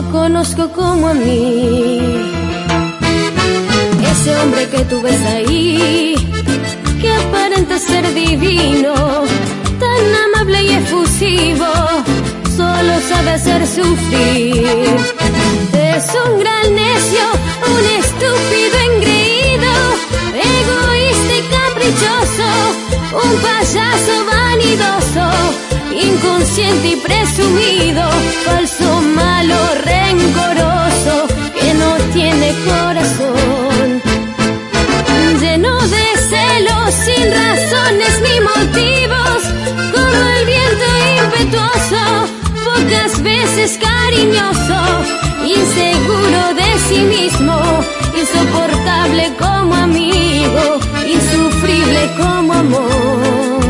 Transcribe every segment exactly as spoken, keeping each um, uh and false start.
conozco como a mí. Ese hombre que tú ves ahí, que aparenta ser divino, tan amable y efusivo, solo sabe hacer sufrir. Es un gran necio, un estúpido engreído, egoísta y caprichoso, un payaso vanidoso, inconsciente y presumido, falso, malo, rencoroso, que no tiene corazón, lleno de celos sin razones ni motivos, como el viento impetuoso, pocas veces cariñoso, inseguro de sí mismo, insoportable como amigo, insufrible como amor.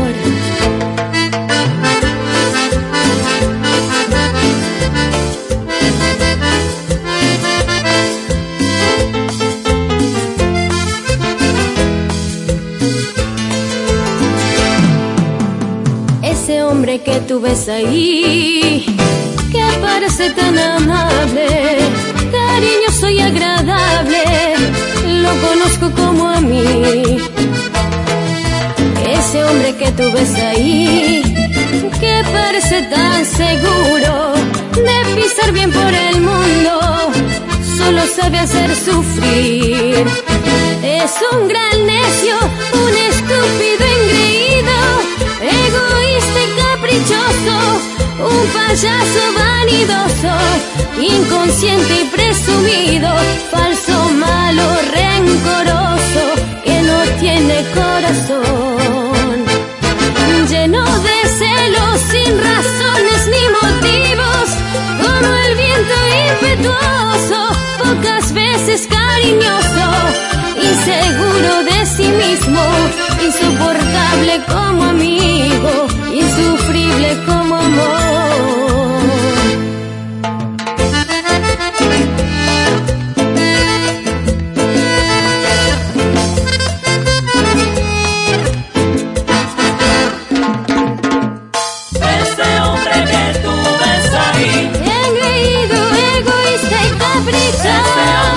Ese hombre que tú ves ahí, que parece tan amable, cariñoso y agradable, lo conozco como a mí. Ese hombre que tú ves ahí, que parece tan seguro de pisar bien por el mundo, solo sabe hacer sufrir. Es un gran necio, un estúpido engreído, egoísta y caprichoso, un payaso vanidoso, inconsciente y presumido, falso, malo, rencoroso, que no tiene corazón, lleno de celos sin razones ni motivos, como el viento impetuoso, pocas veces cariñoso, inseguro de sí mismo, insoportable como amigo, insufrible como amor. Ese hombre que tú ves ahí, Engreído, egoísta y caprichoso,